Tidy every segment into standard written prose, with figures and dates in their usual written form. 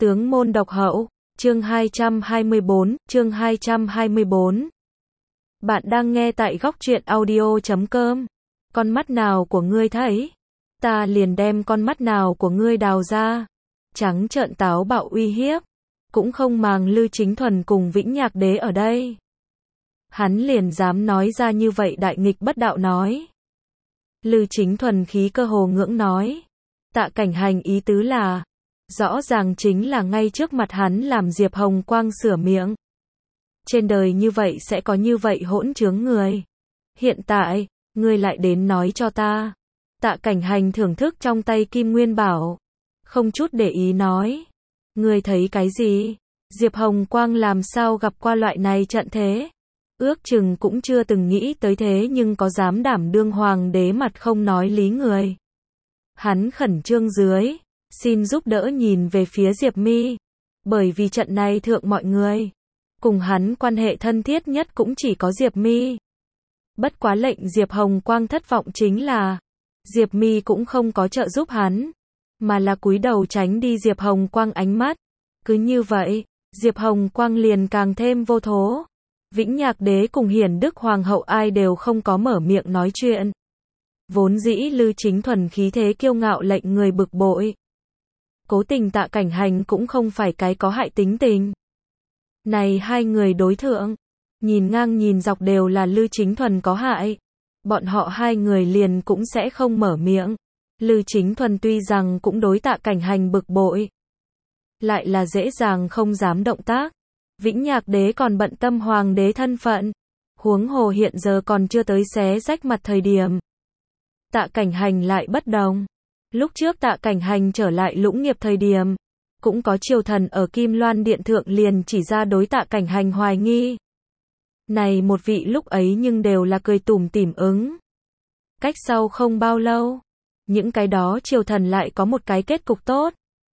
Tướng môn độc hậu, chương 224. Bạn đang nghe tại góc truyện audio.com. Con mắt nào của ngươi thấy? Ta liền đem con mắt nào của ngươi đào ra. Trắng trợn táo bạo uy hiếp. Cũng không màng Lư Chính Thuần cùng Vĩnh Nhạc Đế ở đây. Hắn liền dám nói ra như vậy đại nghịch bất đạo nói. Lư Chính Thuần khí cơ hồ ngưỡng nói. Tạ Cảnh Hành ý tứ là, rõ ràng chính là ngay trước mặt hắn làm Diệp Hồng Quang sửa miệng. Trên đời như vậy sẽ có như vậy hỗn trướng người. Hiện tại, ngươi lại đến nói cho ta. Tạ Cảnh Hành thưởng thức trong tay Kim Nguyên Bảo. Không chút để ý nói. Ngươi thấy cái gì? Diệp Hồng Quang làm sao gặp qua loại này trận thế? Ước chừng cũng chưa từng nghĩ tới thế nhưng có dám đảm đương hoàng đế mặt không nói lý người. Hắn khẩn trương dưới, xin giúp đỡ nhìn về phía Diệp Mi. Bởi vì trận này thượng mọi người, cùng hắn quan hệ thân thiết nhất cũng chỉ có Diệp Mi. Bất quá lệnh Diệp Hồng Quang thất vọng chính là, Diệp Mi cũng không có trợ giúp hắn, mà là cúi đầu tránh đi Diệp Hồng Quang ánh mắt. Cứ như vậy, Diệp Hồng Quang liền càng thêm vô thố. Vĩnh Nhạc Đế cùng Hiển Đức Hoàng hậu ai đều không có mở miệng nói chuyện. Vốn dĩ Lư Chính Thuần khí thế kiêu ngạo lệnh người bực bội. Cố tình Tạ Cảnh Hành cũng không phải cái có hại tính tình. Này hai người đối thượng, nhìn ngang nhìn dọc đều là Lư Chính Thuần có hại. Bọn họ hai người liền cũng sẽ không mở miệng. Lư Chính Thuần tuy rằng cũng đối Tạ Cảnh Hành bực bội, lại là dễ dàng không dám động tác. Vĩnh Nhạc Đế còn bận tâm hoàng đế thân phận, huống hồ hiện giờ còn chưa tới xé rách mặt thời điểm. Tạ Cảnh Hành lại bất đồng. Lúc trước Tạ Cảnh Hành trở lại Lũng Nghiệp thời điểm, cũng có triều thần ở Kim Loan Điện thượng liền chỉ ra đối Tạ Cảnh Hành hoài nghi. Này một vị lúc ấy nhưng đều là cười tủm tỉm ứng. Cách sau không bao lâu, những cái đó triều thần lại có một cái kết cục tốt.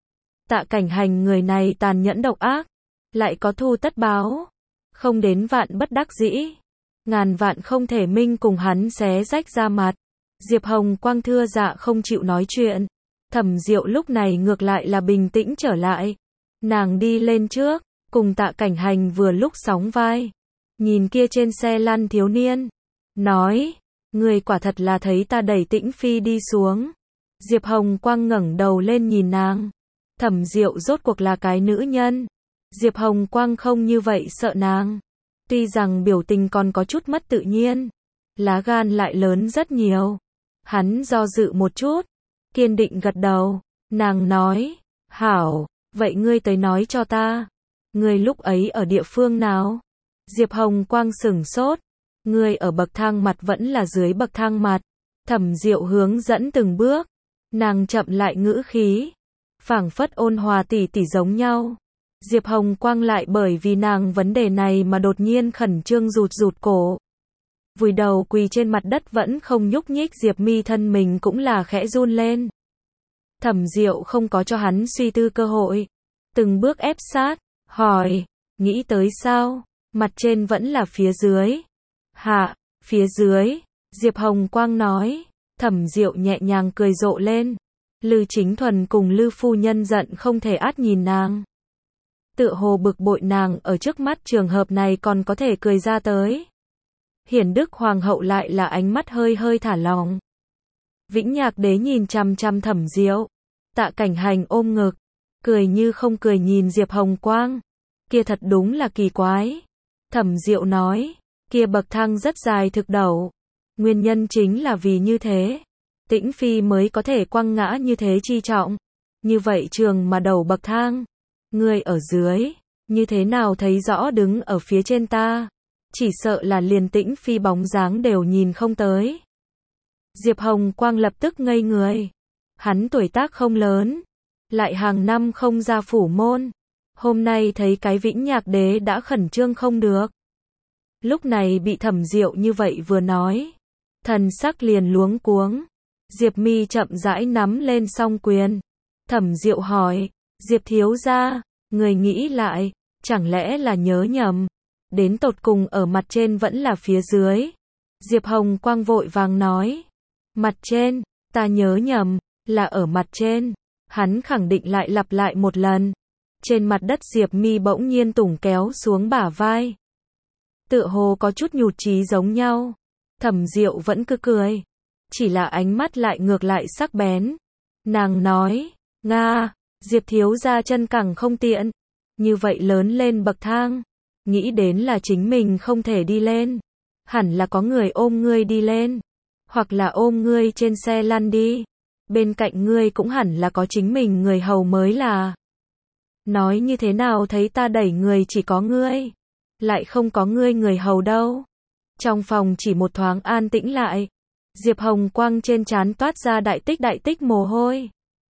Tạ Cảnh Hành người này tàn nhẫn độc ác, lại có thu tất báo, không đến vạn bất đắc dĩ, ngàn vạn không thể minh cùng hắn xé rách ra mặt. Diệp Hồng Quang thưa dạ không chịu nói chuyện. Thẩm Diệu lúc này ngược lại là bình tĩnh trở lại. Nàng đi lên trước, cùng Tạ Cảnh Hành vừa lúc sóng vai. Nhìn kia trên xe lăn thiếu niên, nói, người quả thật là thấy ta đẩy Tĩnh Phi đi xuống. Diệp Hồng Quang ngẩng đầu lên nhìn nàng. Thẩm Diệu rốt cuộc là cái nữ nhân. Diệp Hồng Quang không như vậy sợ nàng. Tuy rằng biểu tình còn có chút mất tự nhiên, lá gan lại lớn rất nhiều. Hắn do dự một chút, kiên định gật đầu. Nàng nói, hảo, vậy ngươi tới nói cho ta. Ngươi lúc ấy ở địa phương nào? Diệp Hồng Quang sửng sốt. Ngươi ở bậc thang mặt vẫn là dưới bậc thang mặt? Thẩm Diệu hướng dẫn từng bước. Nàng chậm lại ngữ khí, phảng phất ôn hòa tỉ tỉ giống nhau. Diệp Hồng Quang lại bởi vì nàng vấn đề này mà đột nhiên khẩn trương rụt cổ. Vùi đầu quỳ trên mặt đất vẫn không nhúc nhích. Diệp Mi thân mình cũng là khẽ run lên. Thẩm Diệu không có cho hắn suy tư cơ hội, từng bước ép sát, hỏi, nghĩ tới sao? Mặt trên vẫn là phía dưới. Hạ, phía dưới. Diệp Hồng Quang nói. Thẩm Diệu nhẹ nhàng cười rộ lên. Lư Chính Thuần cùng Lư phu nhân giận không thể át nhìn nàng. Tựa hồ bực bội nàng ở trước mắt trường hợp này còn có thể cười ra tới. Hiển Đức Hoàng hậu lại là ánh mắt hơi hơi thả lỏng. Vĩnh Nhạc Đế nhìn chằm chằm Thẩm Diệu. Tạ Cảnh Hành ôm ngực, cười như không cười nhìn Diệp Hồng Quang. Kia thật đúng là kỳ quái. Thẩm Diệu nói, kia bậc thang rất dài thực đẩu. Nguyên nhân chính là vì như thế, Tĩnh Phi mới có thể quăng ngã như thế chi trọng. Như vậy trường mà đầu bậc thang, ngươi ở dưới, như thế nào thấy rõ đứng ở phía trên ta? Chỉ sợ là liền Tĩnh Phi bóng dáng đều nhìn không tới. Diệp Hồng Quang lập tức ngây người. Hắn tuổi tác không lớn, lại hàng năm không ra phủ môn. Hôm nay thấy cái Vĩnh Nhạc Đế đã khẩn trương không được. Lúc này bị Thẩm Diệu như vậy vừa nói, thần sắc liền luống cuống. Diệp Mi chậm rãi nắm lên song quyền. Thẩm Diệu hỏi, Diệp thiếu gia, người nghĩ lại, chẳng lẽ là nhớ nhầm? Đến tột cùng ở mặt trên vẫn là phía dưới? Diệp Hồng Quang vội vàng nói, mặt trên, ta nhớ nhầm, là ở mặt trên. Hắn khẳng định lại lặp lại một lần. Trên mặt đất Diệp Mi bỗng nhiên tủng kéo xuống bả vai. Tựa hồ có chút nhụt chí giống nhau. Thẩm Diệu vẫn cứ cười. Chỉ là ánh mắt lại ngược lại sắc bén. Nàng nói, Nga, Diệp thiếu gia chân cẳng không tiện. Như vậy lớn lên bậc thang. Nghĩ đến là chính mình không thể đi lên. Hẳn là có người ôm ngươi đi lên. Hoặc là ôm ngươi trên xe lăn đi. Bên cạnh ngươi cũng hẳn là có chính mình người hầu mới là. Nói như thế nào thấy ta đẩy người chỉ có ngươi. Lại không có ngươi người hầu đâu. Trong phòng chỉ một thoáng an tĩnh lại. Diệp Hồng Quang trên trán toát ra đại tích mồ hôi.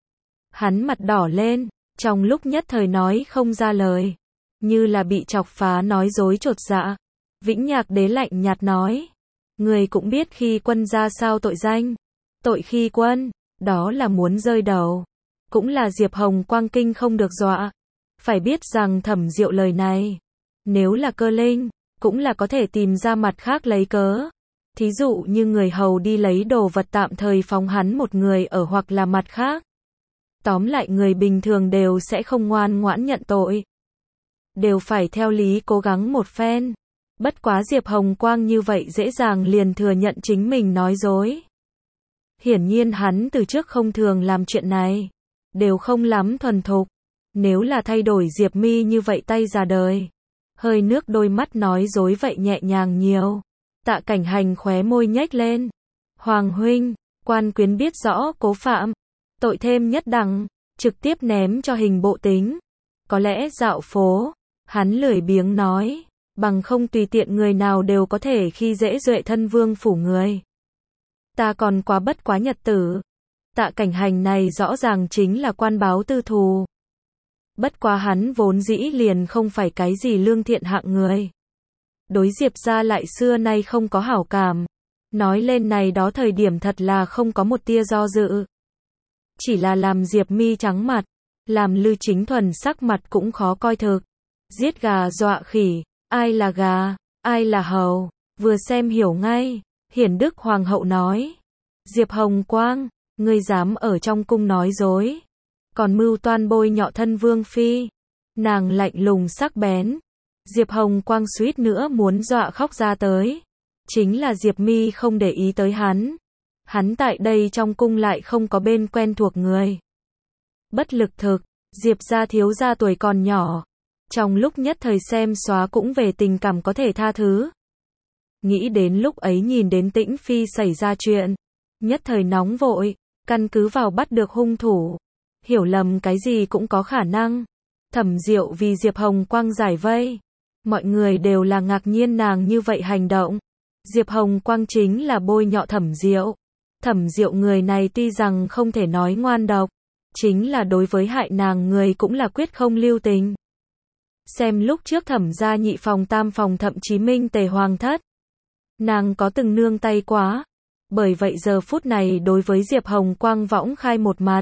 Hắn mặt đỏ lên, trong lúc nhất thời nói không ra lời. Như là bị chọc phá nói dối chột dạ. Vĩnh Nhạc Đế lạnh nhạt nói. Người cũng biết khi quân ra sao tội danh. Tội khi quân, đó là muốn rơi đầu. Cũng là Diệp Hồng Quang kinh không được dọa. Phải biết rằng Thẩm Diệu lời này. Nếu là Cơ Linh, cũng là có thể tìm ra mặt khác lấy cớ. Thí dụ như người hầu đi lấy đồ vật tạm thời phóng hắn một người ở hoặc là mặt khác. Tóm lại người bình thường đều sẽ không ngoan ngoãn nhận tội. Đều phải theo lý cố gắng một phen. Bất quá Diệp Hồng Quang như vậy dễ dàng liền thừa nhận chính mình nói dối. Hiển nhiên hắn từ trước không thường làm chuyện này. Đều không lắm thuần thục. Nếu là thay đổi Diệp Mi như vậy tay ra đời. Hơi nước đôi mắt nói dối vậy nhẹ nhàng nhiều. Tạ Cảnh Hành khóe môi nhếch lên. Hoàng huynh, quan quyến biết rõ cố phạm. Tội thêm nhất đẳng, trực tiếp ném cho hình bộ tính. Có lẽ dạo phố, hắn lười biếng nói. Bằng không tùy tiện người nào đều có thể khi dễ duệ thân vương phủ người. Ta còn quá bất quá nhật tử. Tạ Cảnh Hành này rõ ràng chính là quan báo tư thù. Bất quá hắn vốn dĩ liền không phải cái gì lương thiện hạng người. Đối Diệp gia lại xưa nay không có hảo cảm. Nói lên này đó thời điểm thật là không có một tia do dự. Chỉ là làm Diệp Mi trắng mặt. Làm Lư Chính Thuần sắc mặt cũng khó coi thực. Giết gà dọa khỉ. Ai là gà, ai là hầu. Vừa xem hiểu ngay. Hiển Đức Hoàng hậu nói. Diệp Hồng Quang, ngươi dám ở trong cung nói dối. Còn mưu toan bôi nhọ thân vương phi. Nàng lạnh lùng sắc bén. Diệp Hồng Quang suýt nữa muốn dọa khóc ra tới. Chính là Diệp Mi không để ý tới hắn. Hắn tại đây trong cung lại không có bên quen thuộc người. Bất lực thực, Diệp gia thiếu gia tuổi còn nhỏ. Trong lúc nhất thời xem xóa cũng về tình cảm có thể tha thứ. Nghĩ đến lúc ấy nhìn đến Tĩnh Phi xảy ra chuyện. Nhất thời nóng vội, căn cứ vào bắt được hung thủ. Hiểu lầm cái gì cũng có khả năng. Thẩm Diệu vì Diệp Hồng Quang giải vây. Mọi người đều là ngạc nhiên nàng như vậy hành động. Diệp Hồng Quang chính là bôi nhọ Thẩm Diệu. Thẩm Diệu người này tuy rằng không thể nói ngoan độc. Chính là đối với hại nàng người cũng là quyết không lưu tình. Xem lúc trước Thẩm gia nhị phòng tam phòng thậm chí Minh Tề Hoàng thất. Nàng có từng nương tay quá. Bởi vậy giờ phút này đối với Diệp Hồng Quang võng khai một mặt.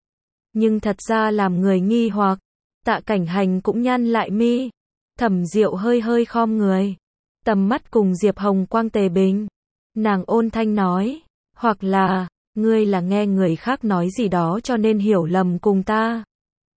Nhưng thật ra làm người nghi hoặc. Tạ Cảnh Hành cũng nhăn lại mi. Thẩm Diệu hơi hơi khom người. Tầm mắt cùng Diệp Hồng Quang tề bình. Nàng ôn thanh nói. Hoặc là, ngươi là nghe người khác nói gì đó cho nên hiểu lầm cùng ta.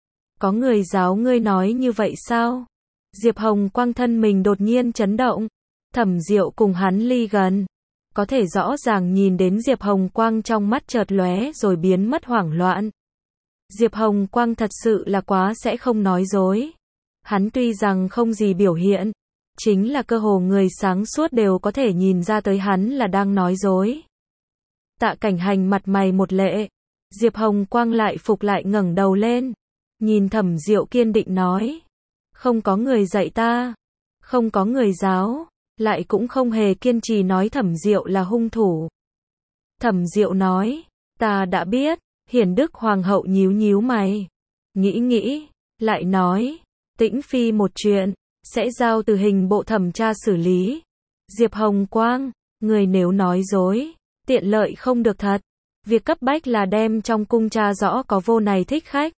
Có người giáo ngươi nói như vậy sao? Diệp Hồng Quang thân mình đột nhiên chấn động. Thẩm Diệu cùng hắn ly gần. Có thể rõ ràng nhìn đến Diệp Hồng Quang trong mắt chợt lóe rồi biến mất hoảng loạn. Diệp Hồng Quang thật sự là quá sẽ không nói dối. Hắn tuy rằng không gì biểu hiện. Chính là cơ hồ người sáng suốt đều có thể nhìn ra tới hắn là đang nói dối. Tạ Cảnh Hành mặt mày một lệ. Diệp Hồng Quang lại phục lại ngẩng đầu lên. Nhìn Thẩm Diệu kiên định nói. Không có người dạy ta. Không có người giáo. Lại cũng không hề kiên trì nói Thẩm Diệu là hung thủ. Thẩm Diệu nói. Ta đã biết. Hiển Đức Hoàng hậu nhíu nhíu mày. Nghĩ. Lại nói. Tĩnh Phi một chuyện. Sẽ giao từ hình bộ thẩm tra xử lý. Diệp Hồng Quang. Người nếu nói dối. Tiện lợi không được thật. Việc cấp bách là đem trong cung tra rõ có vô này thích khách.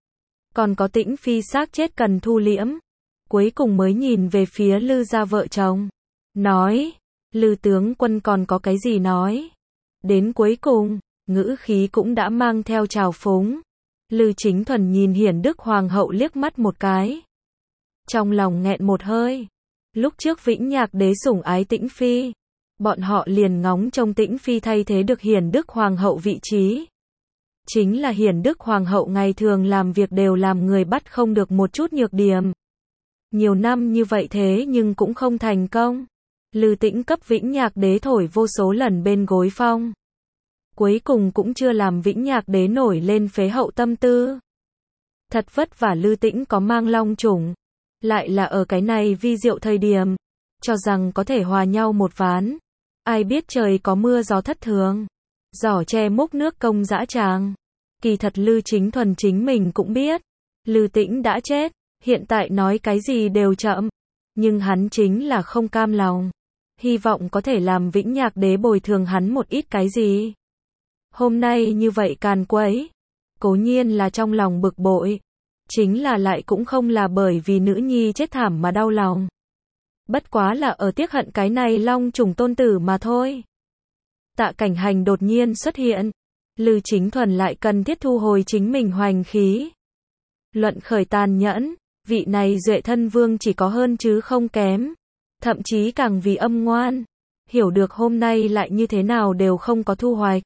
Còn có Tĩnh Phi xác chết cần thu liễm. Cuối cùng mới nhìn về phía Lư gia vợ chồng. Nói. Lư tướng quân còn có cái gì nói. Đến cuối cùng, ngữ khí cũng đã mang theo trào phúng. Lư Chính Thuần nhìn Hiển Đức Hoàng hậu liếc mắt một cái. Trong lòng nghẹn một hơi. Lúc trước Vĩnh Nhạc Đế sủng ái Tĩnh Phi, bọn họ liền ngóng trông Tĩnh Phi thay thế được Hiển Đức Hoàng hậu vị trí. Chính là Hiển Đức Hoàng hậu ngày thường làm việc đều làm người bắt không được một chút nhược điểm. Nhiều năm như vậy thế nhưng cũng không thành công. Lư Tĩnh cấp Vĩnh Nhạc Đế thổi vô số lần bên gối phong. Cuối cùng cũng chưa làm Vĩnh Nhạc Đế nổi lên phế hậu tâm tư. Thật vất vả Lư Tĩnh có mang long chủng. Lại là ở cái này vi diệu thời điểm. Cho rằng có thể hòa nhau một ván. Ai biết trời có mưa gió thất thường. Giỏ che múc nước công dã tràng. Kỳ thật Lư Chính Thuần chính mình cũng biết. Lư Tĩnh đã chết. Hiện tại nói cái gì đều chậm. Nhưng hắn chính là không cam lòng. Hy vọng có thể làm Vĩnh Nhạc Đế bồi thường hắn một ít cái gì. Hôm nay như vậy càn quấy. Cố nhiên là trong lòng bực bội. Chính là lại cũng không là bởi vì nữ nhi chết thảm mà đau lòng. Bất quá là ở tiếc hận cái này long trùng tôn tử mà thôi. Tạ Cảnh Hành đột nhiên xuất hiện. Lư Chính Thuần lại cần thiết thu hồi chính mình hoành khí. Luận khởi tàn nhẫn, vị này Duệ thân vương chỉ có hơn chứ không kém. Thậm chí càng vì âm ngoan. Hiểu được hôm nay lại như thế nào đều không có thu hoạch.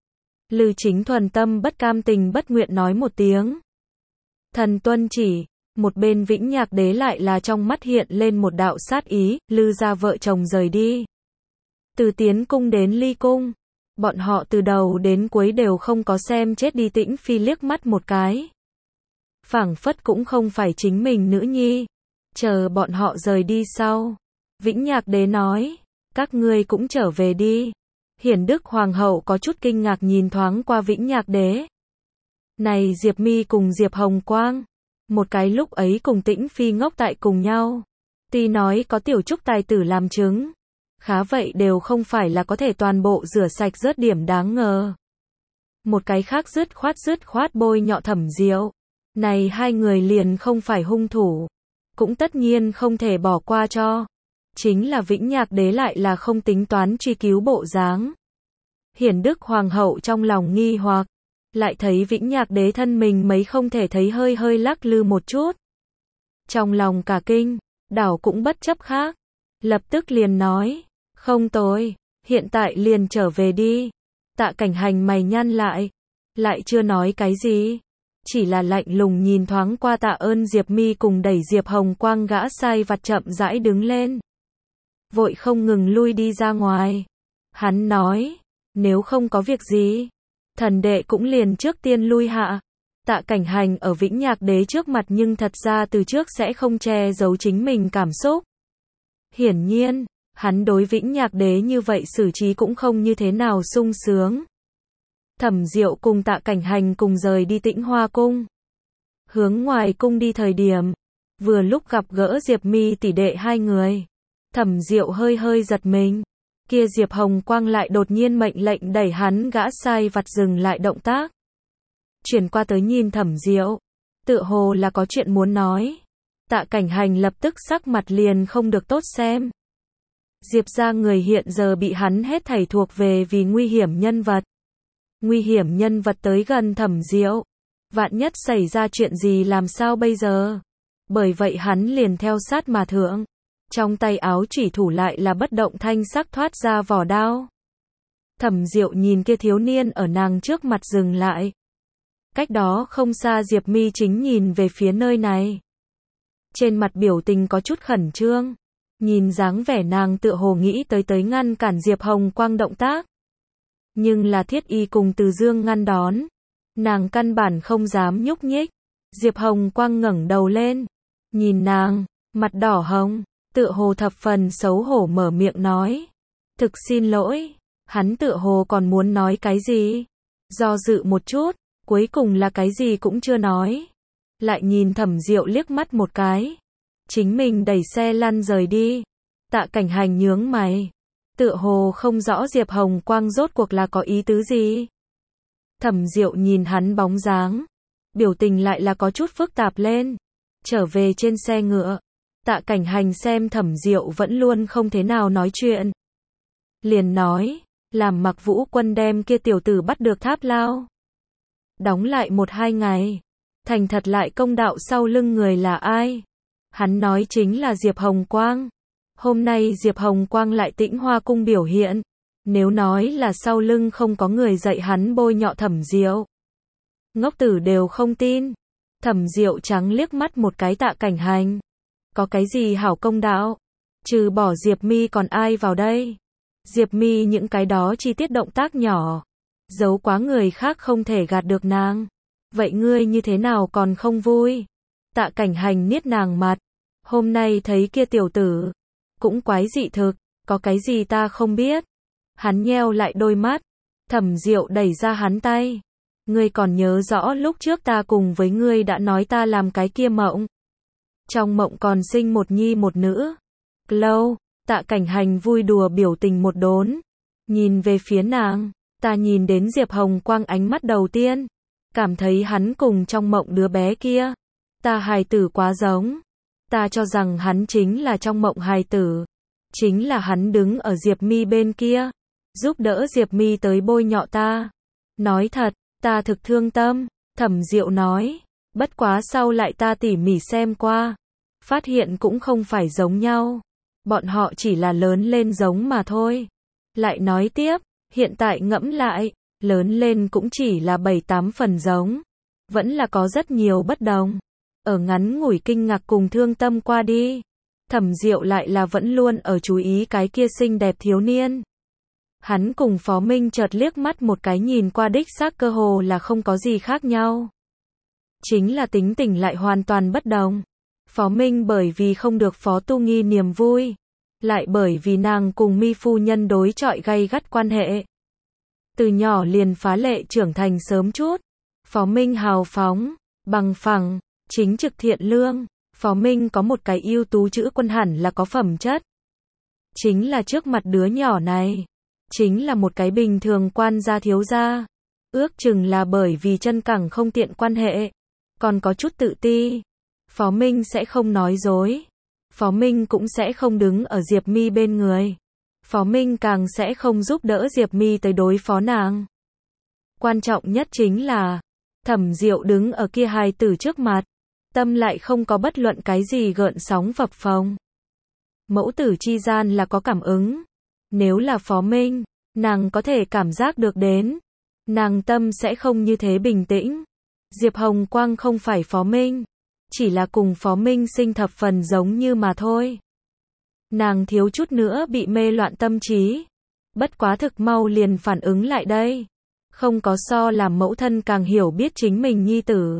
Lư Chính Thuần tâm bất cam tình bất nguyện nói một tiếng. Thần tuân chỉ. Một bên Vĩnh Nhạc Đế lại là trong mắt hiện lên một đạo sát ý. Lư gia vợ chồng rời đi. Từ Tiến cung đến Ly cung, bọn họ từ đầu đến cuối đều không có xem chết đi Tĩnh Phi liếc mắt một cái. Phảng phất cũng không phải chính mình nữ nhi. Chờ bọn họ rời đi sau, Vĩnh Nhạc Đế nói, các ngươi cũng trở về đi. Hiển Đức Hoàng hậu có chút kinh ngạc nhìn thoáng qua Vĩnh Nhạc Đế. Này Diệp Mi cùng Diệp Hồng Quang, một cái lúc ấy cùng Tĩnh Phi ngốc tại cùng nhau. Tuy nói có tiểu trúc tài tử làm chứng, khá vậy đều không phải là có thể toàn bộ rửa sạch rớt điểm đáng ngờ. Một cái khác dứt khoát bôi nhọ Thẩm Diệu. Này hai người liền không phải hung thủ. Cũng tất nhiên không thể bỏ qua cho. Chính là Vĩnh Nhạc Đế lại là không tính toán truy cứu bộ dáng. Hiển Đức Hoàng hậu trong lòng nghi hoặc. Lại thấy Vĩnh Nhạc Đế thân mình mấy không thể thấy hơi hơi lắc lư một chút. Trong lòng cả kinh, đảo cũng bất chấp khác. Lập tức liền nói. Không tối, hiện tại liền trở về đi. Tạ Cảnh Hành mày nhăn lại. Lại chưa nói cái gì. Chỉ là lạnh lùng nhìn thoáng qua Tạ Ơn Diệp Mi cùng đẩy Diệp Hồng Quang gã sai vặt chậm rãi đứng lên. Vội không ngừng lui đi ra ngoài. Hắn nói, nếu không có việc gì, thần đệ cũng liền trước tiên lui hạ. Tạ Cảnh Hành ở Vĩnh Nhạc Đế trước mặt nhưng thật ra từ trước sẽ không che giấu chính mình cảm xúc. Hiển nhiên, hắn đối Vĩnh Nhạc Đế như vậy xử trí cũng không như thế nào sung sướng. Thẩm Diệu cùng Tạ Cảnh Hành cùng rời đi Tĩnh Hoa cung. Hướng ngoài cung đi thời điểm, vừa lúc gặp gỡ Diệp Mi tỷ đệ hai người. Thẩm Diệu hơi hơi giật mình. Kia Diệp Hồng Quang lại đột nhiên mệnh lệnh đẩy hắn gã sai vặt dừng lại động tác. Chuyển qua tới nhìn Thẩm Diệu, tựa hồ là có chuyện muốn nói. Tạ Cảnh Hành lập tức sắc mặt liền không được tốt xem. Diệp gia người hiện giờ bị hắn hết thảy thuộc về vì nguy hiểm nhân vật. Nguy hiểm nhân vật tới gần Thẩm Diệu. Vạn nhất xảy ra chuyện gì làm sao bây giờ? Bởi vậy hắn liền theo sát mà thượng. Trong tay áo chủy thủ lại là bất động thanh sắc thoát ra vỏ đao. Thẩm Diệu nhìn kia thiếu niên ở nàng trước mặt dừng lại. Cách đó không xa Diệp Mi chính nhìn về phía nơi này. Trên mặt biểu tình có chút khẩn trương. Nhìn dáng vẻ nàng tựa hồ nghĩ tới ngăn cản Diệp Hồng Quang động tác. Nhưng là Thiết Y cùng Từ Dương ngăn đón. Nàng căn bản không dám nhúc nhích. Diệp Hồng Quang ngẩng đầu lên. Nhìn nàng, mặt đỏ hồng, tựa hồ thập phần xấu hổ mở miệng nói. Thực xin lỗi. Hắn tựa hồ còn muốn nói cái gì. Do dự một chút, cuối cùng là cái gì cũng chưa nói. Lại nhìn Thẩm Diệu liếc mắt một cái. Chính mình đẩy xe lăn rời đi. Tạ Cảnh Hành nhướng mày. Tựa hồ không rõ Diệp Hồng Quang rốt cuộc là có ý tứ gì. Thẩm Diệu nhìn hắn bóng dáng. Biểu tình lại là có chút phức tạp lên. Trở về trên xe ngựa. Tạ Cảnh Hành xem Thẩm Diệu vẫn luôn không thế nào nói chuyện. Liền nói, làm Mặc Vũ Quân đem kia tiểu tử bắt được Tháp Lao. đóng lại 1-2 ngày. Thành thật lại công đạo sau lưng người là ai? Hắn nói chính là Diệp Hồng Quang. Hôm nay Diệp Hồng Quang lại Tĩnh Hoa Cung biểu hiện. Nếu nói là sau lưng không có người dạy hắn bôi nhọ Thẩm Diệu, ngốc tử đều không tin. Thẩm Diệu trắng liếc mắt một cái Tạ Cảnh Hành. Có cái gì hảo công đạo? Trừ bỏ Diệp Mi còn ai vào đây? Diệp Mi những cái đó chi tiết động tác nhỏ, giấu quá người khác không thể gạt được nàng. Vậy ngươi như thế nào còn không vui? Tạ Cảnh Hành niết nàng mặt. Hôm nay thấy kia tiểu tử, cũng quái dị thực, có cái gì ta không biết. Hắn nheo lại đôi mắt. Thẩm Diệu đẩy ra hắn tay. Ngươi còn nhớ rõ lúc trước ta cùng với ngươi đã nói ta làm cái kia mộng. Trong mộng còn sinh một nhi một nữ. Lâu, Tạ Cảnh Hành vui đùa biểu tình một đốn. Nhìn về phía nàng, ta nhìn đến Diệp Hồng Quang ánh mắt đầu tiên. Cảm thấy hắn cùng trong mộng đứa bé kia. Ta hài tử quá giống. Ta cho rằng hắn chính là trong mộng hài tử. Chính là hắn đứng ở Diệp Mi bên kia. Giúp đỡ Diệp Mi tới bôi nhọ ta. Nói thật, ta thực thương tâm. Thẩm Diệu nói. Bất quá sau lại ta tỉ mỉ xem qua. Phát hiện cũng không phải giống nhau. Bọn họ chỉ là lớn lên giống mà thôi. Lại nói tiếp, hiện tại ngẫm lại, lớn lên cũng chỉ là 7-8 phần giống. Vẫn là có rất nhiều bất đồng. Ở ngắn ngủi kinh ngạc cùng thương tâm qua đi. Thẩm Diệu lại là vẫn luôn ở chú ý cái kia xinh đẹp thiếu niên. Hắn cùng Phó Minh chợt liếc mắt một cái nhìn qua đích xác cơ hồ là không có gì khác nhau. Chính là tính tình lại hoàn toàn bất đồng. Phó Minh bởi vì không được Phó Tu Nghi niềm vui. Lại bởi vì nàng cùng Mi phu nhân đối chọi gay gắt quan hệ. Từ nhỏ liền phá lệ trưởng thành sớm chút. Phó Minh hào phóng, bằng phẳng, chính trực thiện lương. Phó Minh có một cái ưu tú chữ quân hẳn là có phẩm chất. Chính là trước mặt đứa nhỏ này. Chính là một cái bình thường quan gia thiếu gia. Ước chừng là bởi vì chân cẳng không tiện quan hệ. Còn có chút tự ti. Phó Minh sẽ không nói dối. Phó Minh cũng sẽ không đứng ở Diệp Mi bên người. Phó Minh càng sẽ không giúp đỡ Diệp Mi tới đối phó nàng. Quan trọng nhất chính là, Thẩm Diệu đứng ở kia hài tử trước mặt. Tâm lại không có bất luận cái gì gợn sóng phập phồng. Mẫu tử chi gian là có cảm ứng. Nếu là Phó Minh, nàng có thể cảm giác được đến. Nàng tâm sẽ không như thế bình tĩnh. Diệp Hồng Quang không phải Phó Minh. Chỉ là cùng Phó Minh sinh thập phần giống như mà thôi. Nàng thiếu chút nữa bị mê loạn tâm trí. Bất quá thực mau liền phản ứng lại đây. Không có so làm mẫu thân càng hiểu biết chính mình nhi tử.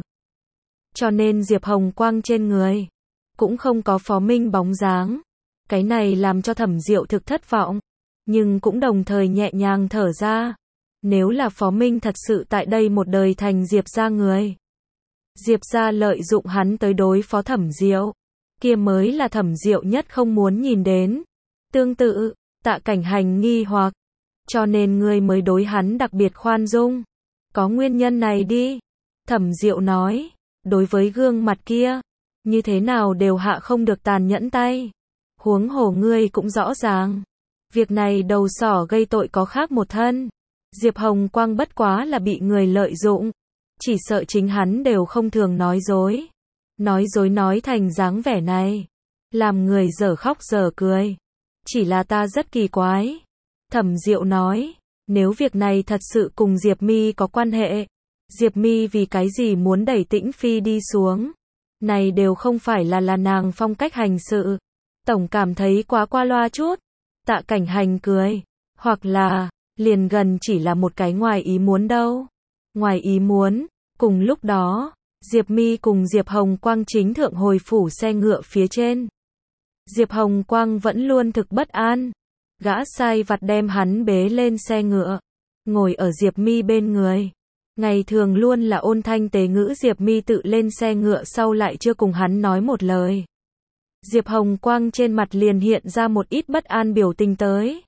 Cho nên Diệp Hồng Quang trên người cũng không có Phó Minh bóng dáng. Cái này làm cho Thẩm Diệu thực thất vọng. Nhưng cũng đồng thời nhẹ nhàng thở ra. Nếu là Phó Minh thật sự tại đây một đời thành Diệp gia người. Diệp gia lợi dụng hắn tới đối phó Thẩm Diệu. Kia mới là Thẩm Diệu nhất không muốn nhìn đến. Tương tự, Tạ Cảnh Hành nghi hoặc. Cho nên ngươi mới đối hắn đặc biệt khoan dung. Có nguyên nhân này đi. Thẩm Diệu nói. Đối với gương mặt kia. Như thế nào đều hạ không được tàn nhẫn tay. Huống hồ ngươi cũng rõ ràng. Việc này đầu sỏ gây tội có khác một thân. Diệp Hồng Quang bất quá là bị người lợi dụng. Chỉ sợ chính hắn đều không thường nói dối. Nói dối nói thành dáng vẻ này. Làm người dở khóc dở cười. Chỉ là ta rất kỳ quái. Thẩm Diệu nói. Nếu việc này thật sự cùng Diệp Mi có quan hệ. Diệp Mi vì cái gì muốn đẩy Tĩnh Phi đi xuống. Này đều không phải là nàng phong cách hành sự. Tổng cảm thấy quá qua loa chút. Tạ Cảnh Hành cười. Hoặc là, liền gần chỉ là một cái ngoài ý muốn đâu. Ngoài ý muốn. Cùng lúc đó, Diệp Mi cùng Diệp Hồng Quang chính thượng hồi phủ xe ngựa phía trên. Diệp Hồng Quang vẫn luôn thực bất an. Gã sai vặt đem hắn bế lên xe ngựa. Ngồi ở Diệp Mi bên người. Ngày thường luôn là ôn thanh tế ngữ Diệp Mi tự lên xe ngựa sau lại chưa cùng hắn nói một lời. Diệp Hồng Quang trên mặt liền hiện ra một ít bất an biểu tình tới.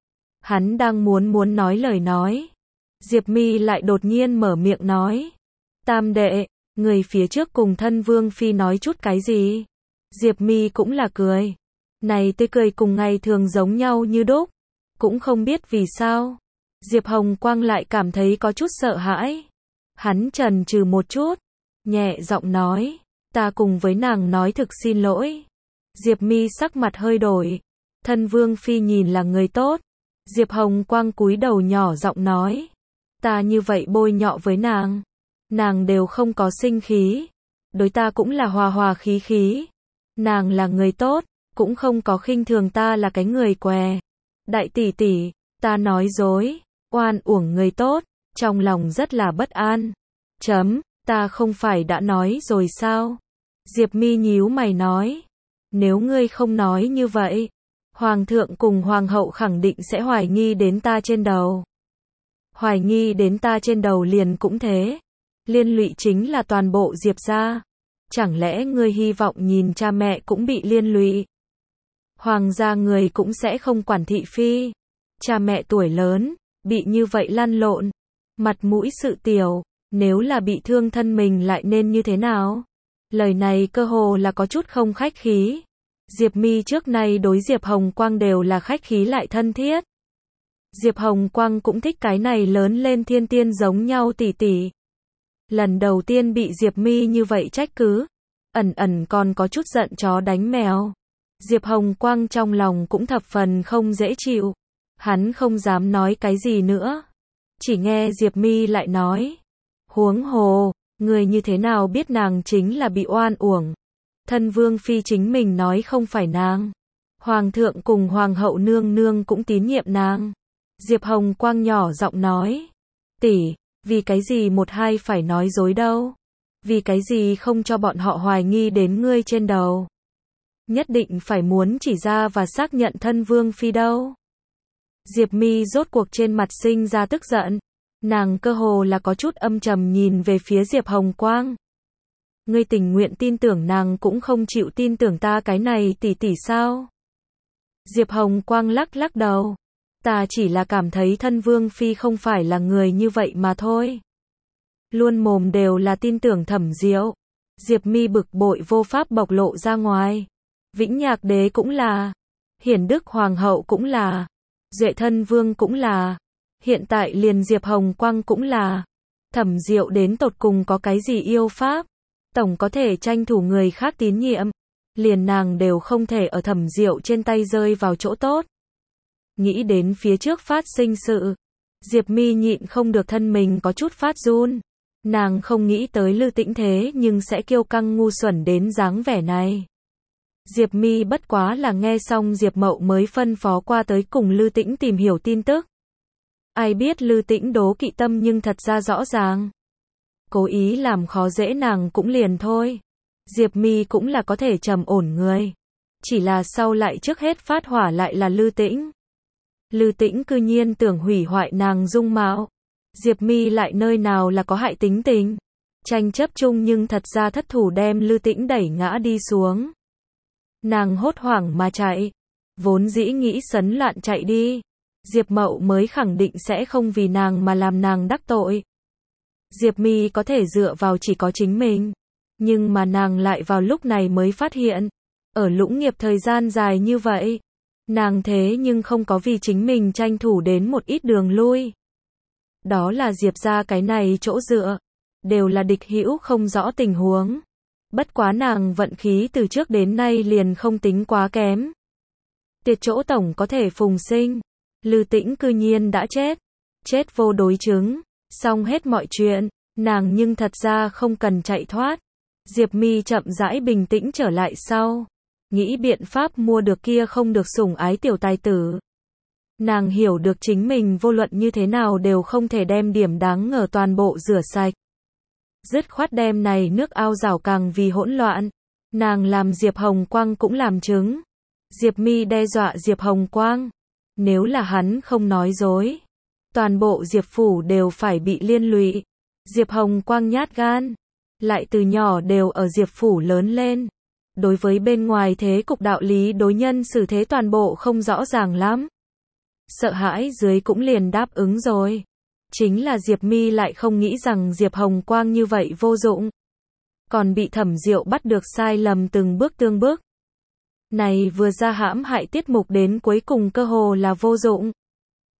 Hắn đang muốn nói lời nói. Diệp Mi lại đột nhiên mở miệng nói. Tam đệ, người phía trước cùng thân Vương Phi nói chút cái gì? Diệp Mi cũng là cười. Này tươi cười cùng ngày thường giống nhau như đúc. Cũng không biết vì sao. Diệp Hồng Quang lại cảm thấy có chút sợ hãi. Hắn chần chừ một chút, nhẹ giọng nói, ta cùng với nàng nói thực xin lỗi. Diệp Mi sắc mặt hơi đổi, thân Vương Phi nhìn là người tốt. Diệp Hồng Quang cúi đầu nhỏ giọng nói, ta như vậy bôi nhọ với nàng đều không có sinh khí, đối ta cũng là hòa hòa khí khí. Nàng là người tốt, cũng không có khinh thường ta là cái người què. Đại tỷ tỷ, ta nói dối, oan uổng người tốt, trong lòng rất là bất an. Ta không phải đã nói rồi sao? Diệp Mi nhíu mày nói, nếu ngươi không nói như vậy, Hoàng thượng cùng Hoàng hậu khẳng định sẽ hoài nghi đến ta trên đầu. Hoài nghi đến ta trên đầu liền cũng thế. Liên lụy chính là toàn bộ Diệp gia. Chẳng lẽ ngươi hy vọng nhìn cha mẹ cũng bị liên lụy? Hoàng gia người cũng sẽ không quản thị phi. Cha mẹ tuổi lớn, bị như vậy lăn lộn. Mặt mũi sự tiểu, nếu là bị thương thân mình lại nên như thế nào? Lời này cơ hồ là có chút không khách khí. Diệp Mi trước nay đối Diệp Hồng Quang đều là khách khí lại thân thiết. Diệp Hồng Quang cũng thích cái này lớn lên thiên tiên giống nhau tỷ tỷ. Lần đầu tiên bị Diệp Mi như vậy trách cứ, ẩn còn có chút giận chó đánh mèo. Diệp Hồng Quang trong lòng cũng thập phần không dễ chịu. Hắn không dám nói cái gì nữa. Chỉ nghe Diệp Mi lại nói, huống hồ, người như thế nào biết nàng chính là bị oan uổng? Thân Vương Phi chính mình nói không phải nàng. Hoàng thượng cùng Hoàng hậu nương nương cũng tín nhiệm nàng. Diệp Hồng Quang nhỏ giọng nói, tỷ, vì cái gì một hai phải nói dối đâu? Vì cái gì không cho bọn họ hoài nghi đến ngươi trên đầu? Nhất định phải muốn chỉ ra và xác nhận thân Vương Phi đâu? Diệp Mi rốt cuộc trên mặt sinh ra tức giận. Nàng cơ hồ là có chút âm trầm nhìn về phía Diệp Hồng Quang. Ngươi tình nguyện tin tưởng nàng cũng không chịu tin tưởng ta cái này tỷ tỷ sao? Diệp Hồng Quang lắc lắc đầu. Ta chỉ là cảm thấy thân Vương Phi không phải là người như vậy mà thôi. Luôn mồm đều là tin tưởng Thẩm Diệu. Diệp Mi bực bội vô pháp bộc lộ ra ngoài. Vĩnh Nhạc Đế cũng là. Hiển Đức Hoàng hậu cũng là. Duệ Thân Vương cũng là. Hiện tại liền Diệp Hồng Quang cũng là. Thẩm Diệu đến tột cùng có cái gì yêu pháp? Tổng có thể tranh thủ người khác tín nhiệm. Liền nàng đều không thể ở Thẩm Diệu trên tay rơi vào chỗ tốt. Nghĩ đến phía trước phát sinh sự. Diệp Mi nhịn không được thân mình có chút phát run. Nàng không nghĩ tới Lư Tĩnh thế nhưng sẽ kiêu căng ngu xuẩn đến dáng vẻ này. Diệp Mi bất quá là nghe xong Diệp Mậu mới phân phó qua tới cùng Lư Tĩnh tìm hiểu tin tức. Ai biết Lư Tĩnh đố kỵ tâm nhưng thật ra rõ ràng. Cố ý làm khó dễ nàng cũng liền thôi. Diệp Mi cũng là có thể trầm ổn người. Chỉ là sau lại trước hết phát hỏa lại là Lư Tĩnh. Lư Tĩnh cư nhiên tưởng hủy hoại nàng dung mạo. Diệp Mi lại nơi nào là có hại tính tình. Tranh chấp chung nhưng thật ra thất thủ đem Lư Tĩnh đẩy ngã đi xuống. Nàng hốt hoảng mà chạy. Vốn dĩ nghĩ sấn loạn chạy đi. Diệp Mậu mới khẳng định sẽ không vì nàng mà làm nàng đắc tội. Diệp Mi có thể dựa vào chỉ có chính mình. Nhưng mà nàng lại vào lúc này mới phát hiện. Ở Lũng Nghiệp thời gian dài như vậy. Nàng thế nhưng không có vì chính mình tranh thủ đến một ít đường lui. Đó là Diệp ra cái này chỗ dựa. Đều là địch hữu không rõ tình huống. Bất quá nàng vận khí từ trước đến nay liền không tính quá kém. Tiệt chỗ tổng có thể phùng sinh. Lư Tĩnh cư nhiên đã chết. Chết vô đối chứng. Xong hết mọi chuyện. Nàng nhưng thật ra không cần chạy thoát. Diệp Mi chậm rãi bình tĩnh trở lại sau. Nghĩ biện pháp mua được kia không được sủng ái tiểu tài tử. Nàng hiểu được chính mình vô luận như thế nào đều không thể đem điểm đáng ngờ toàn bộ rửa sạch. Dứt khoát đem này nước ao rảo càng vì hỗn loạn. Nàng làm Diệp Hồng Quang cũng làm chứng. Diệp Mi đe dọa Diệp Hồng Quang. Nếu là hắn không nói dối. Toàn bộ Diệp Phủ đều phải bị liên lụy. Diệp Hồng Quang nhát gan. Lại từ nhỏ đều ở Diệp Phủ lớn lên. Đối với bên ngoài thế cục đạo lý đối nhân xử thế toàn bộ không rõ ràng lắm. Sợ hãi dưới cũng liền đáp ứng rồi. Chính là Diệp Mi lại không nghĩ rằng Diệp Hồng Quang như vậy vô dụng. Còn bị Thẩm Diệu bắt được sai lầm từng bước tương bước. Này vừa ra hãm hại tiết mục đến cuối cùng cơ hồ là vô dụng.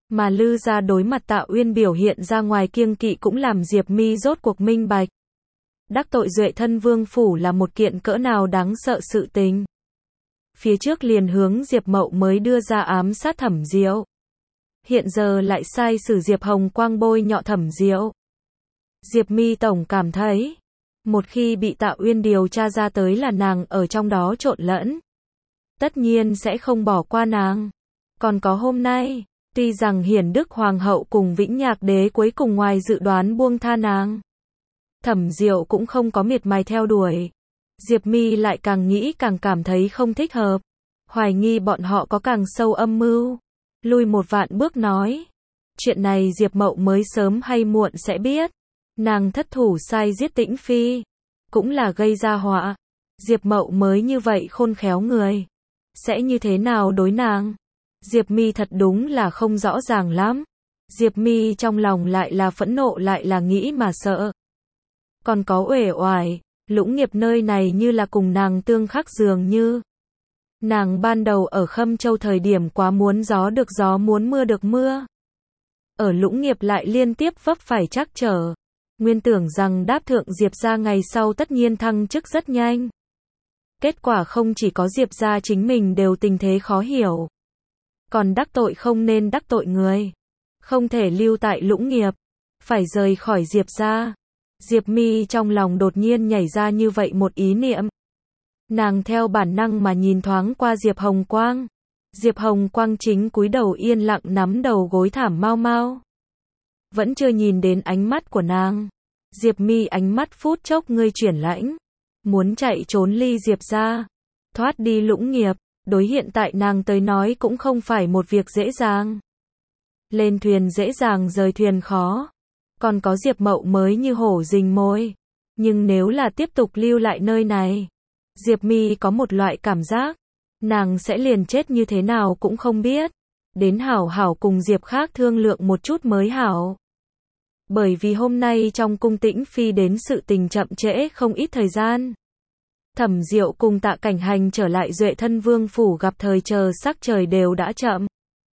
Mà Lư gia đối mặt Tạ Uyên biểu hiện ra ngoài kiêng kỵ cũng làm Diệp Mi rốt cuộc minh bạch. Đắc tội Duệ thân vương phủ là một kiện cỡ nào đáng sợ sự tình. Phía trước liền hướng Diệp Mậu mới đưa ra ám sát Thẩm Diệu. Hiện giờ lại sai sử Diệp Hồng Quang bôi nhọ Thẩm Diệu. Diệp Mi tổng cảm thấy, một khi bị Tạ Uyên điều tra ra tới là nàng ở trong đó trộn lẫn, tất nhiên sẽ không bỏ qua nàng. Còn có hôm nay, tuy rằng Hiển Đức Hoàng hậu cùng Vĩnh Nhạc đế cuối cùng ngoài dự đoán buông tha nàng, Thẩm Diệu cũng không có miệt mài theo đuổi. Diệp Mi lại càng nghĩ càng cảm thấy không thích hợp, hoài nghi bọn họ có càng sâu âm mưu. Lui một vạn bước nói, chuyện này Diệp Mậu mới sớm hay muộn sẽ biết. Nàng thất thủ sai giết Tĩnh Phi, cũng là gây ra họa. Diệp Mậu mới như vậy khôn khéo người, sẽ như thế nào đối nàng? Diệp Mi thật đúng là không rõ ràng lắm. Diệp Mi trong lòng lại là phẫn nộ lại là nghĩ mà sợ. Còn có uể oải, Lũng Nghiệp nơi này như là cùng nàng tương khắc dường như. Nàng ban đầu ở Khâm Châu thời điểm quá muốn gió được gió muốn mưa được mưa. Ở Lũng Nghiệp lại liên tiếp vấp phải trắc trở. Nguyên tưởng rằng đáp thượng Diệp gia ngày sau tất nhiên thăng chức rất nhanh. Kết quả không chỉ có Diệp gia chính mình đều tình thế khó hiểu. Còn đắc tội không nên đắc tội người. Không thể lưu tại Lũng Nghiệp. Phải rời khỏi Diệp gia. Diệp Mi trong lòng đột nhiên nhảy ra như vậy một ý niệm. Nàng theo bản năng mà nhìn thoáng qua Diệp Hồng Quang. Diệp Hồng Quang chính cúi đầu yên lặng nắm đầu gối thảm mau mau. Vẫn chưa nhìn đến ánh mắt của nàng. Diệp Mi ánh mắt phút chốc ngươi chuyển lãnh. Muốn chạy trốn ly Diệp gia. Thoát đi Lũng Nghiệp. Đối hiện tại nàng tới nói cũng không phải một việc dễ dàng. Lên thuyền dễ dàng rời thuyền khó. Còn có Diệp Mậu mới như hổ rình mồi. Nhưng nếu là tiếp tục lưu lại nơi này, Diệp Mi có một loại cảm giác, nàng sẽ liền chết như thế nào cũng không biết. Đến hảo hảo cùng Diệp khác thương lượng một chút mới hảo. Bởi vì hôm nay trong cung Tĩnh Phi đến sự tình chậm trễ không ít thời gian. Thẩm Diệu cùng Tạ Cảnh Hành trở lại Duệ thân vương phủ gặp thời chờ sắc trời đều đã chậm.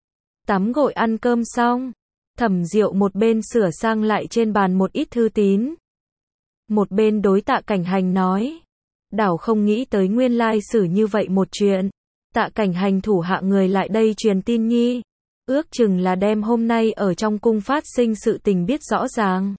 Tắm gội ăn cơm xong, Thẩm Diệu một bên sửa sang lại trên bàn một ít thư tín. Một bên đối Tạ Cảnh Hành nói, đảo không nghĩ tới nguyên lai xử như vậy một chuyện. Tạ Cảnh Hành thủ hạ người lại đây truyền tin nhi. Ước chừng là đem hôm nay ở trong cung phát sinh sự tình biết rõ ràng.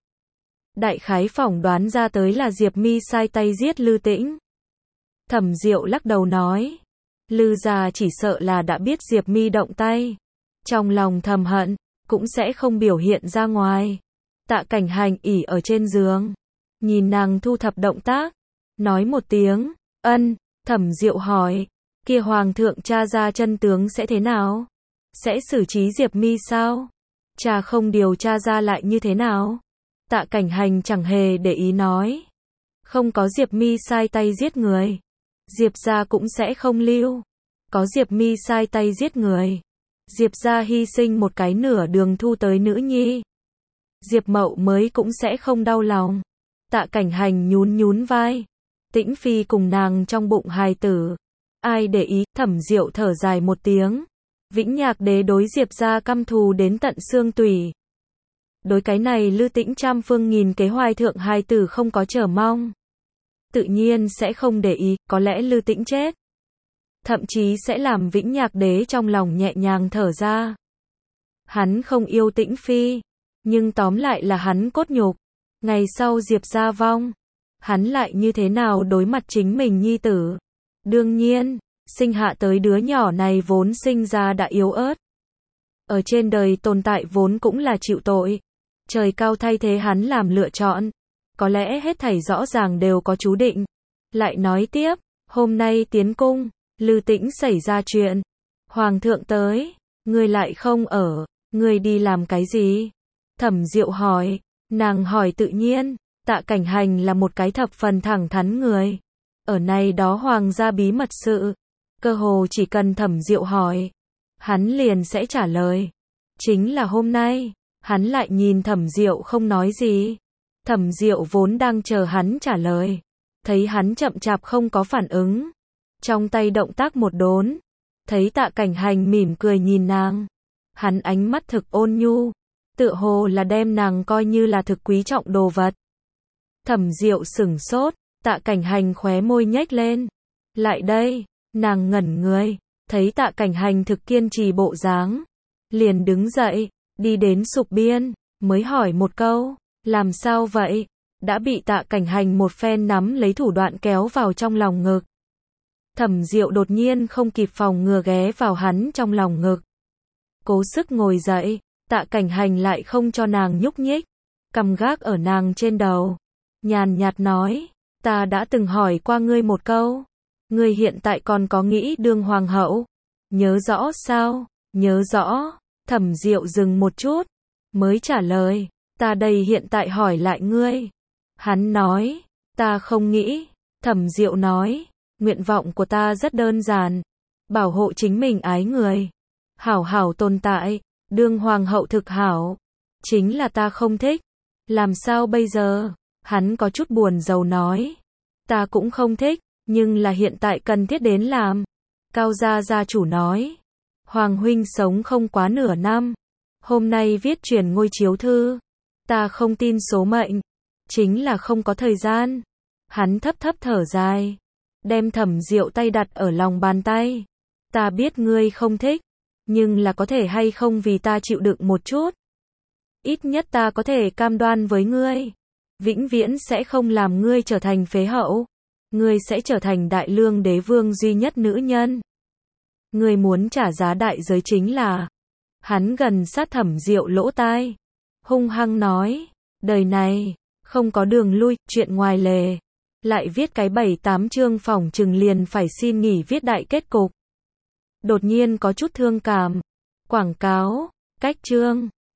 Đại khái phỏng đoán ra tới là Diệp Mi sai tay giết Lư Tĩnh. Thẩm Diệu lắc đầu nói, Lư gia chỉ sợ là đã biết Diệp Mi động tay. Trong lòng thầm hận, cũng sẽ không biểu hiện ra ngoài. Tạ Cảnh Hành ỉ ở trên giường, nhìn nàng thu thập động tác, nói một tiếng, ân. Thẩm Diệu hỏi, kia hoàng thượng tra ra chân tướng sẽ thế nào? Sẽ xử trí Diệp Mi sao? Cha không điều tra ra lại như thế nào? Tạ Cảnh Hành chẳng hề để ý nói, không có Diệp Mi sai tay giết người, Diệp gia cũng sẽ không lưu. Có Diệp Mi sai tay giết người, Diệp gia hy sinh một cái nửa đường thu tới nữ nhi, Diệp Mậu mới cũng sẽ không đau lòng. Tạ Cảnh Hành nhún nhún vai, Tĩnh Phi cùng nàng trong bụng hài tử, ai để ý? Thẩm Diệu thở dài một tiếng, Vĩnh Nhạc đế đối Diệp gia căm thù đến tận xương tủy. Đối cái này Lư Tĩnh trăm phương nghìn kế hoài thượng hài tử không có chờ mong, tự nhiên sẽ không để ý. Có lẽ Lư Tĩnh chết, thậm chí sẽ làm Vĩnh Nhạc đế trong lòng nhẹ nhàng thở ra. Hắn không yêu Tĩnh Phi, nhưng tóm lại là hắn cốt nhục. Ngày sau Diệp gia vong, hắn lại như thế nào đối mặt chính mình nhi tử? Đương nhiên, sinh hạ tới đứa nhỏ này vốn sinh ra đã yếu ớt. Ở trên đời tồn tại vốn cũng là chịu tội. Trời cao thay thế hắn làm lựa chọn. Có lẽ hết thảy rõ ràng đều có chú định. Lại nói tiếp, hôm nay tiến cung, Lư Tĩnh xảy ra chuyện. Hoàng thượng tới, ngươi lại không ở, ngươi đi làm cái gì? Thẩm Diệu hỏi, nàng hỏi tự nhiên, Tạ Cảnh Hành là một cái thập phần thẳng thắn người. Ở này đó hoàng gia bí mật sự, cơ hồ chỉ cần Thẩm Diệu hỏi, hắn liền sẽ trả lời. Chính là hôm nay, hắn lại nhìn Thẩm Diệu không nói gì. Thẩm Diệu vốn đang chờ hắn trả lời, thấy hắn chậm chạp không có phản ứng, trong tay động tác một đốn, thấy Tạ Cảnh Hành mỉm cười nhìn nàng, Hắn ánh mắt thực ôn nhu, tựa hồ là đem nàng coi như là thực quý trọng đồ vật. Thẩm Diệu sửng sốt, Tạ Cảnh Hành khóe môi nhếch lên. Lại đây, nàng ngẩn người, thấy Tạ Cảnh Hành thực kiên trì bộ dáng, liền đứng dậy, đi đến sục biên, mới hỏi một câu, làm sao vậy? Đã bị Tạ Cảnh Hành một phen nắm lấy thủ đoạn kéo vào trong lòng ngực. Thẩm Diệu đột nhiên không kịp phòng ngừa ghé vào hắn trong lòng ngực. Cố sức ngồi dậy, Tạ Cảnh Hành lại không cho nàng nhúc nhích, cầm gác ở nàng trên đầu. Nhàn nhạt nói, ta đã từng hỏi qua ngươi một câu, ngươi hiện tại còn có nghĩ đương hoàng hậu? Nhớ rõ sao? Nhớ rõ. Thẩm Diệu dừng một chút, mới trả lời, ta đây hiện tại hỏi lại ngươi. Hắn nói, ta không nghĩ. Thẩm Diệu nói, nguyện vọng của ta rất đơn giản, bảo hộ chính mình ái người, hảo hảo tồn tại, đương hoàng hậu thực hảo. Chính là ta không thích. Làm sao bây giờ? Hắn có chút buồn rầu nói, ta cũng không thích, nhưng là hiện tại cần thiết đến làm. Cao gia gia chủ nói, Hoàng huynh sống không quá nửa năm, hôm nay viết truyền ngôi chiếu thư, ta không tin số mệnh, chính là không có thời gian. Hắn thấp thấp thở dài, đem Thẩm Diệu tay đặt ở lòng bàn tay. Ta biết ngươi không thích, nhưng là có thể hay không vì ta chịu đựng một chút. Ít nhất ta có thể cam đoan với ngươi, vĩnh viễn sẽ không làm ngươi trở thành phế hậu. Ngươi sẽ trở thành Đại Lương đế vương duy nhất nữ nhân. Ngươi muốn trả giá đại giới chính là. Hắn gần sát Thẩm Diệu lỗ tai, hung hăng nói, đời này không có đường lui, chuyện ngoài lề. Lại viết cái 7-8 chương phỏng chừng liền phải xin nghỉ viết đại kết cục. Đột nhiên có chút thương cảm. Quảng cáo, cách chương